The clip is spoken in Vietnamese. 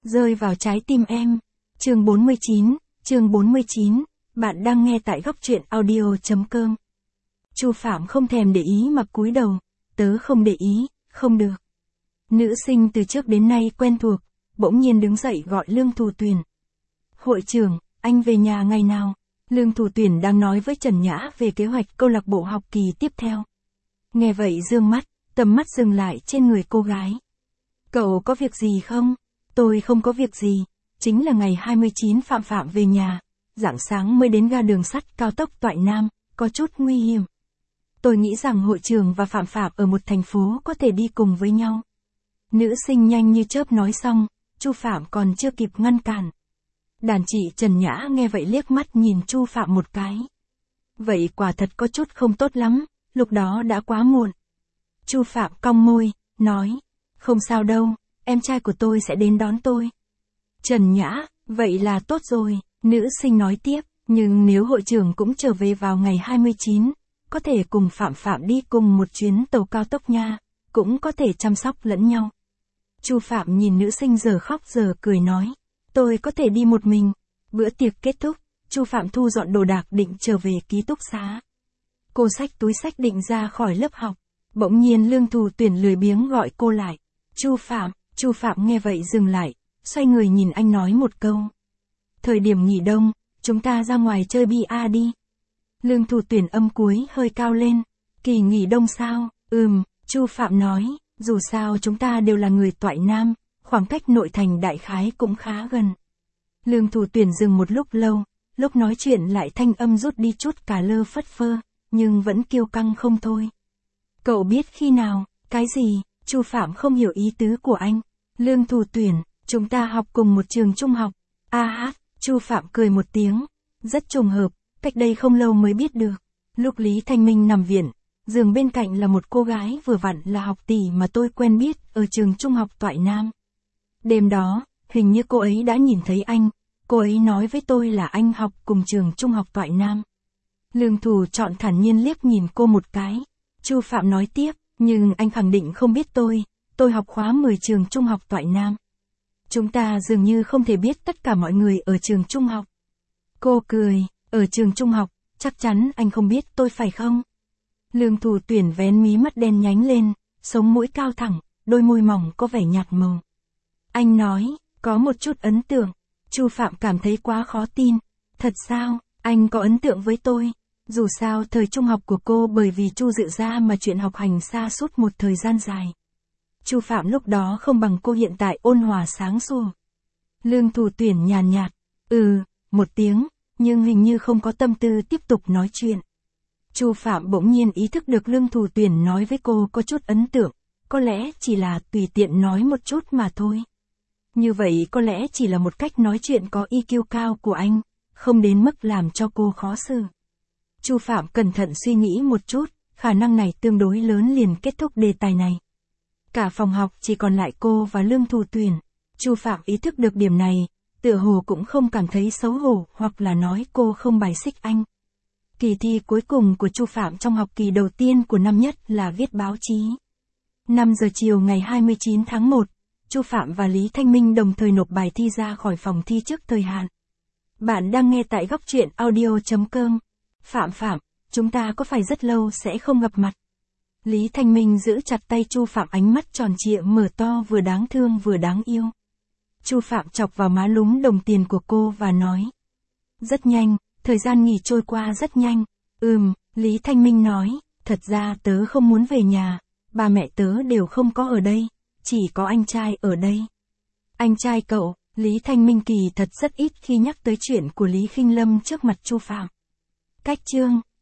rơi vào trái tim em. Chương 49, bạn đang nghe tại góc truyện audio.com. Chu Phạm không thèm để ý mà cúi đầu, tớ không để ý, không được. Nữ sinh từ trước đến nay quen thuộc, bỗng nhiên đứng dậy gọi Lương Thủ Tuyền. Hội trưởng, anh về nhà ngày nào? Lương Thủ Tuyền đang nói với Trần Nhã về kế hoạch câu lạc bộ học kỳ tiếp theo. Nghe vậy dương mắt, tầm mắt dừng lại trên người cô gái. Cậu có việc gì không? Tôi không có việc gì, chính là ngày 29 Phạm về nhà, rạng sáng mới đến ga đường sắt cao tốc Toại Nam, có chút nguy hiểm. Tôi nghĩ rằng hội trưởng và Phạm ở một thành phố có thể đi cùng với nhau. Nữ sinh nhanh như chớp nói xong, Chu Phạm còn chưa kịp ngăn cản. Đàn chị Trần Nhã nghe vậy liếc mắt nhìn Chu Phạm một cái. Vậy quả thật có chút không tốt lắm, lúc đó đã quá muộn. Chu Phạm cong môi, nói, không sao đâu, em trai của tôi sẽ đến đón tôi. Trần Nhã, vậy là tốt rồi, nữ sinh nói tiếp, nhưng nếu hội trưởng cũng trở về vào ngày 29, có thể cùng Phạm đi cùng một chuyến tàu cao tốc nha, cũng có thể chăm sóc lẫn nhau. Chu Phạm nhìn nữ sinh giờ khóc giờ cười nói, tôi có thể đi một mình. Bữa tiệc kết thúc, Chu Phạm thu dọn đồ đạc định trở về ký túc xá. Cô xách túi xách định ra khỏi lớp học, bỗng nhiên Lương Thủ Tuyền lười biếng gọi cô lại. Chu Phạm nghe vậy dừng lại, xoay người nhìn anh nói một câu. Thời điểm nghỉ đông, chúng ta ra ngoài chơi bia đi. Lương Thủ Tuyền âm cuối hơi cao lên. Kỳ nghỉ đông sao? Chu Phạm nói, dù sao chúng ta đều là người Toại Nam, khoảng cách nội thành đại khái cũng khá gần. Lương Thủ Tuyền dừng một lúc lâu, lúc nói chuyện lại thanh âm rút đi chút cả lơ phất phơ, nhưng vẫn kiêu căng không thôi. Cậu biết khi nào, cái gì? Chu Phạm không hiểu ý tứ của anh. Lương Thủ Tuyền, chúng ta học cùng một trường trung học. Chu Phạm cười một tiếng. Rất trùng hợp, cách đây không lâu mới biết được. Lúc Lý Thanh Minh nằm viện, giường bên cạnh là một cô gái vừa vặn là học tỷ mà tôi quen biết ở trường trung học Toại Nam. Đêm đó, hình như cô ấy đã nhìn thấy anh, cô ấy nói với tôi là anh học cùng trường trung học Toại Nam. Lương Thủ chọn thản nhiên liếc nhìn cô một cái. Chu Phạm nói tiếp, nhưng anh khẳng định không biết tôi học khóa 10 trường trung học Toại Nam. Chúng ta dường như không thể biết tất cả mọi người ở trường trung học. Cô cười, ở trường trung học, chắc chắn anh không biết tôi phải không? Lương Thủ Tuyền vén mí mắt đen nhánh lên, sống mũi cao thẳng, đôi môi mỏng có vẻ nhạt màu. Anh nói, có một chút ấn tượng. Chu Phạm cảm thấy quá khó tin. Thật sao, anh có ấn tượng với tôi? Dù sao thời trung học của cô bởi vì Chu Dự Gia mà chuyện học hành xa suốt một thời gian dài. Chu Phạm lúc đó không bằng cô hiện tại ôn hòa sáng sủa. Lương Thủ Tuyền nhàn nhạt, một tiếng, nhưng hình như không có tâm tư tiếp tục nói chuyện. Chu Phạm bỗng nhiên ý thức được Lương Thủ Tuyền nói với cô có chút ấn tượng, có lẽ chỉ là tùy tiện nói một chút mà thôi. Như vậy có lẽ chỉ là một cách nói chuyện có EQ cao của anh, không đến mức làm cho cô khó xử. Chu Phạm cẩn thận suy nghĩ một chút, khả năng này tương đối lớn liền kết thúc đề tài này. Cả phòng học chỉ còn lại cô và Lương Thủ Tuyền. Chu Phạm ý thức được điểm này, tựa hồ cũng không cảm thấy xấu hổ hoặc là nói cô không bài xích anh. Kỳ thi cuối cùng của Chu Phạm trong học kỳ đầu tiên của năm nhất là viết báo chí. 5 giờ chiều ngày 29 tháng 1, Chu Phạm và Lý Thanh Minh đồng thời nộp bài thi ra khỏi phòng thi trước thời hạn. Bạn đang nghe tại góc truyện audio.com. Phạm, chúng ta có phải rất lâu sẽ không gặp mặt? Lý Thanh Minh giữ chặt tay Chu Phạm, ánh mắt tròn trịa mở to vừa đáng thương vừa đáng yêu. Chu Phạm chọc vào má lúm đồng tiền của cô và nói. Rất nhanh, thời gian nghỉ trôi qua rất nhanh. Lý Thanh Minh nói, thật ra tớ không muốn về nhà, ba mẹ tớ đều không có ở đây, chỉ có anh trai ở đây. Anh trai cậu? Lý Thanh Minh kỳ thật rất ít khi nhắc tới chuyện của Lý Khinh Lâm trước mặt Chu Phạm. Cách chương